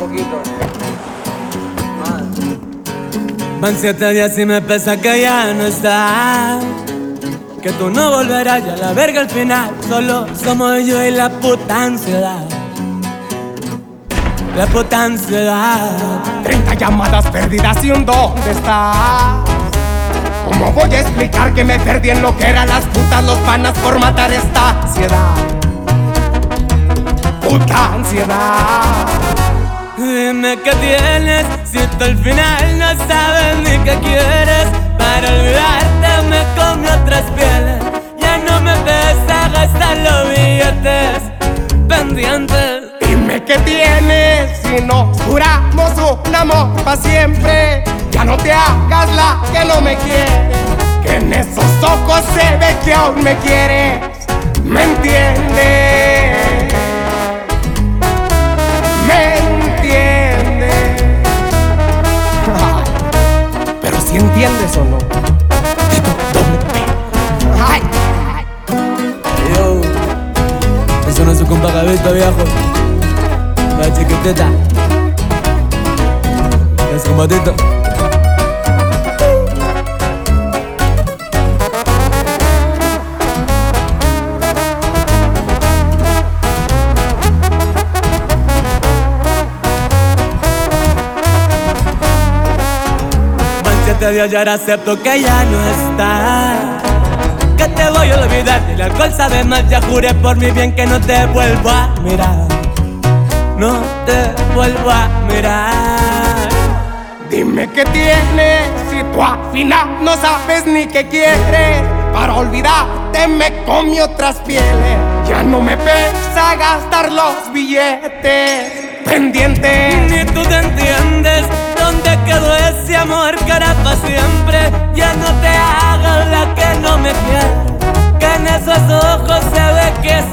poquito. Van 7 días y me pesa que ya no estás, que tú no volverás y a la verga al final. Solo somos yo y la puta ansiedad. La puta ansiedad. 30 llamadas perdidas y un ¿dónde estás? ¿Cómo voy a explicar que me perdí en lo que eran las putas, los panas por matar esta ansiedad? Puta ansiedad. Dime qué tienes, si tú al final no sabes ni qué quieres. Para olvidarte me comí otras pieles. Ya no me pesa gastar los billetes pendientes. Dime qué tienes, si nos juramos un amor pa' siempre. Ya no te hagas la que no me quieres, que en esos ojos se ve que aún me quieres. ¿Me entiendes? ¿Me entiendes? Pero si entiendes o no. Doble P. Ay. Yo, eso no es su compa Gavito, viejo. La chiquitita, es combatito. Van 7 días y ahora acepto que ya no estás, que te voy a olvidar. El alcohol sabe más, ya juré por mi bien que no te vuelvo a mirar. No te vuelvo a mirar. Dime qué tienes, si tú al final no sabes ni qué quieres. Para olvidarte me comí otras pieles. Ya no me pesa gastar los billetes pendientes. Ni tú te entiendes dónde quedó ese amor que era para siempre. Ya no te hagas la que no me quiere, que en esos ojos se ve que